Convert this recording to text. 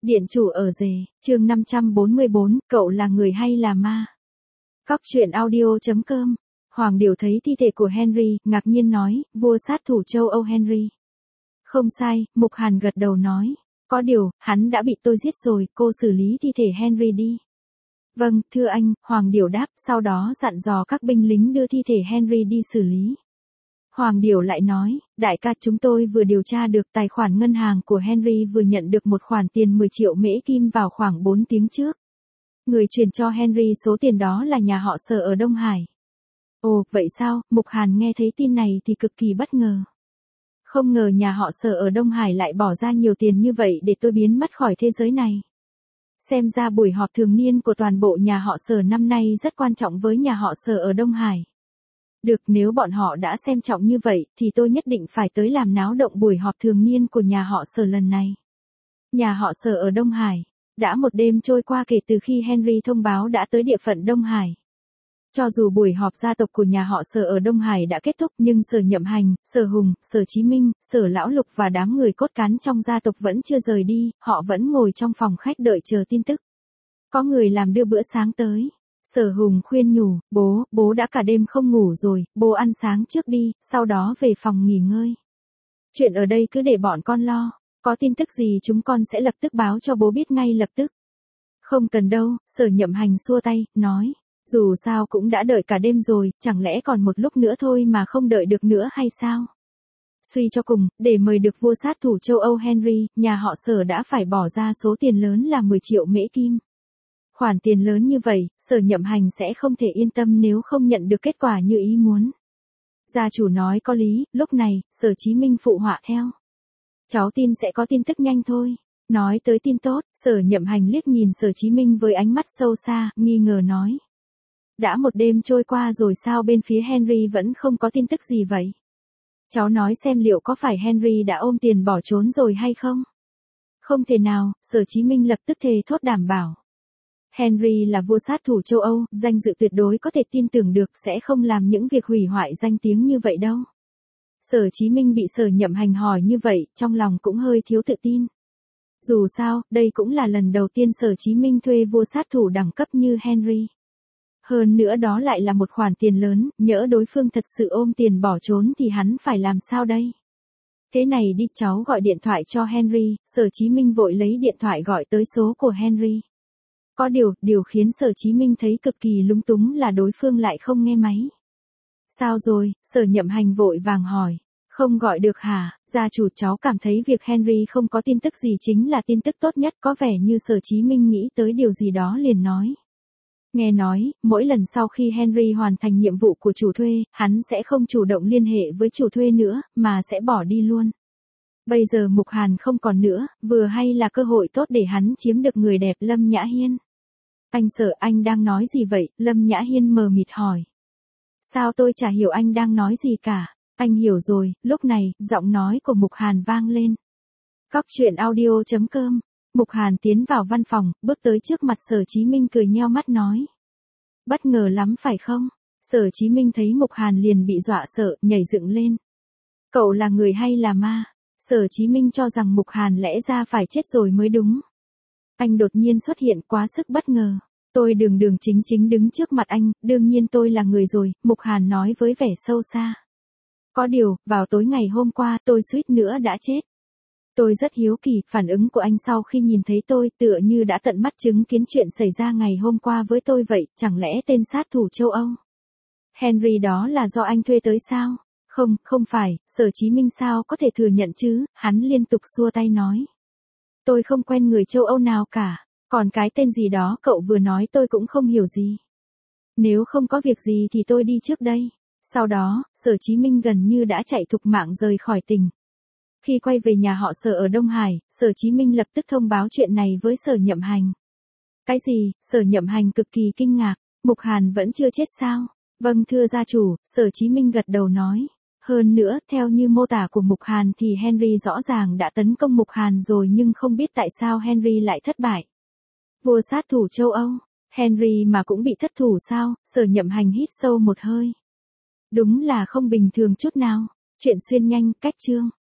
Điện chủ ở rể, chương 544, cậu là người hay là ma? Cóc truyện audio.com. Hoàng Điểu thấy thi thể của Henry, ngạc nhiên nói, vua sát thủ châu Âu Henry. Không sai, Mục Hàn gật đầu nói. Có điều, hắn đã bị tôi giết rồi, cô xử lý thi thể Henry đi. Vâng, thưa anh, Hoàng Điểu đáp, sau đó dặn dò các binh lính đưa thi thể Henry đi xử lý. Hoàng Điểu lại nói, đại ca chúng tôi vừa điều tra được tài khoản ngân hàng của Henry vừa nhận được một khoản tiền 10 triệu mễ kim vào khoảng 4 tiếng trước. Người chuyển cho Henry số tiền đó là nhà họ Sở ở Đông Hải. Ồ, vậy sao? Mục Hàn nghe thấy tin này thì cực kỳ bất ngờ. Không ngờ nhà họ Sở ở Đông Hải lại bỏ ra nhiều tiền như vậy để tôi biến mất khỏi thế giới này. Xem ra buổi họp thường niên của toàn bộ nhà họ Sở năm nay rất quan trọng với nhà họ Sở ở Đông Hải. Được, nếu bọn họ đã xem trọng như vậy thì tôi nhất định phải tới làm náo động buổi họp thường niên của nhà họ Sở lần này. Nhà họ Sở ở Đông Hải. Đã một đêm trôi qua kể từ khi Henry thông báo đã tới địa phận Đông Hải. Cho dù buổi họp gia tộc của nhà họ Sở ở Đông Hải đã kết thúc nhưng Sở Nhậm Hành, Sở Hùng, Sở Chí Minh, Sở Lão Lục và đám người cốt cán trong gia tộc vẫn chưa rời đi, họ vẫn ngồi trong phòng khách đợi chờ tin tức. Có người làm đưa bữa sáng tới. Sở Hùng khuyên nhủ, bố đã cả đêm không ngủ rồi, bố ăn sáng trước đi, sau đó về phòng nghỉ ngơi. Chuyện ở đây cứ để bọn con lo, có tin tức gì chúng con sẽ lập tức báo cho bố biết ngay lập tức. Không cần đâu, Sở Nhậm Hành xua tay, nói, dù sao cũng đã đợi cả đêm rồi, chẳng lẽ còn một lúc nữa thôi mà không đợi được nữa hay sao? Suy cho cùng, để mời được vua sát thủ châu Âu Henry, nhà họ Sở đã phải bỏ ra số tiền lớn là 10 triệu mễ kim. Khoản tiền lớn như vậy, Sở Nhậm Hành sẽ không thể yên tâm nếu không nhận được kết quả như ý muốn. Gia chủ nói có lý, lúc này, Sở Chí Minh phụ họa theo. Cháu tin sẽ có tin tức nhanh thôi. Nói tới tin tốt, Sở Nhậm Hành liếc nhìn Sở Chí Minh với ánh mắt sâu xa, nghi ngờ nói. Đã một đêm trôi qua rồi sao bên phía Henry vẫn không có tin tức gì vậy? Cháu nói xem liệu có phải Henry đã ôm tiền bỏ trốn rồi hay không? Không thể nào, Sở Chí Minh lập tức thề thốt đảm bảo. Henry là vua sát thủ châu Âu, danh dự tuyệt đối có thể tin tưởng được sẽ không làm những việc hủy hoại danh tiếng như vậy đâu. Sở Chí Minh bị Sở Nhậm Hành hỏi như vậy, trong lòng cũng hơi thiếu tự tin. Dù sao, đây cũng là lần đầu tiên Sở Chí Minh thuê vua sát thủ đẳng cấp như Henry. Hơn nữa đó lại là một khoản tiền lớn, nhỡ đối phương thật sự ôm tiền bỏ trốn thì hắn phải làm sao đây? Thế này đi, cháu gọi điện thoại cho Henry. Sở Chí Minh vội lấy điện thoại gọi tới số của Henry. Có điều khiến Sở Chí Minh thấy cực kỳ lúng túng là đối phương lại không nghe máy. Sao rồi? Sở Nhậm Hành vội vàng hỏi. Không gọi được hả? Gia chủ, cháu cảm thấy việc Henry không có tin tức gì chính là tin tức tốt nhất, có vẻ như Sở Chí Minh nghĩ tới điều gì đó liền nói. Nghe nói, mỗi lần sau khi Henry hoàn thành nhiệm vụ của chủ thuê, hắn sẽ không chủ động liên hệ với chủ thuê nữa, mà sẽ bỏ đi luôn. Bây giờ Mục Hàn không còn nữa, vừa hay là cơ hội tốt để hắn chiếm được người đẹp Lâm Nhã Hiên. Anh Sở, anh đang nói gì vậy? Lâm Nhã Hiên mờ mịt hỏi. Sao tôi chả hiểu anh đang nói gì cả? Anh hiểu rồi. Lúc này, giọng nói của Mục Hàn vang lên. Cóc truyện audio.com. Mục Hàn tiến vào văn phòng, bước tới trước mặt Sở Chí Minh cười nheo mắt nói. Bất ngờ lắm phải không? Sở Chí Minh thấy Mục Hàn liền bị dọa sợ, nhảy dựng lên. Cậu là người hay là ma? Sở Chí Minh cho rằng Mục Hàn lẽ ra phải chết rồi mới đúng. Anh đột nhiên xuất hiện quá sức bất ngờ. Tôi đường chính đứng trước mặt anh, đương nhiên tôi là người rồi, Mục Hàn nói với vẻ sâu xa. Có điều, vào tối ngày hôm qua tôi suýt nữa đã chết. Tôi rất hiếu kỳ, phản ứng của anh sau khi nhìn thấy tôi tựa như đã tận mắt chứng kiến chuyện xảy ra ngày hôm qua với tôi vậy, chẳng lẽ tên sát thủ châu Âu Henry đó là do anh thuê tới sao? Không phải, Sở Chí Minh sao có thể thừa nhận chứ, hắn liên tục xua tay nói. Tôi không quen người châu Âu nào cả, còn cái tên gì đó cậu vừa nói tôi cũng không hiểu gì. Nếu không có việc gì thì tôi đi trước đây. Sau đó, Sở Chí Minh gần như đã chạy thục mạng rời khỏi tỉnh. Khi quay về nhà họ Sở ở Đông Hải, Sở Chí Minh lập tức thông báo chuyện này với Sở Nhậm Hành. Cái gì? Sở Nhậm Hành cực kỳ kinh ngạc. Mục Hàn vẫn chưa chết sao? Vâng thưa gia chủ, Sở Chí Minh gật đầu nói. Hơn nữa, theo như mô tả của Mục Hàn thì Henry rõ ràng đã tấn công Mục Hàn rồi nhưng không biết tại sao Henry lại thất bại. Vua sát thủ châu Âu, Henry mà cũng bị thất thủ sao? Sở Nhậm Hành hít sâu một hơi. Đúng là không bình thường chút nào. Chuyện xuyên nhanh, cách chương.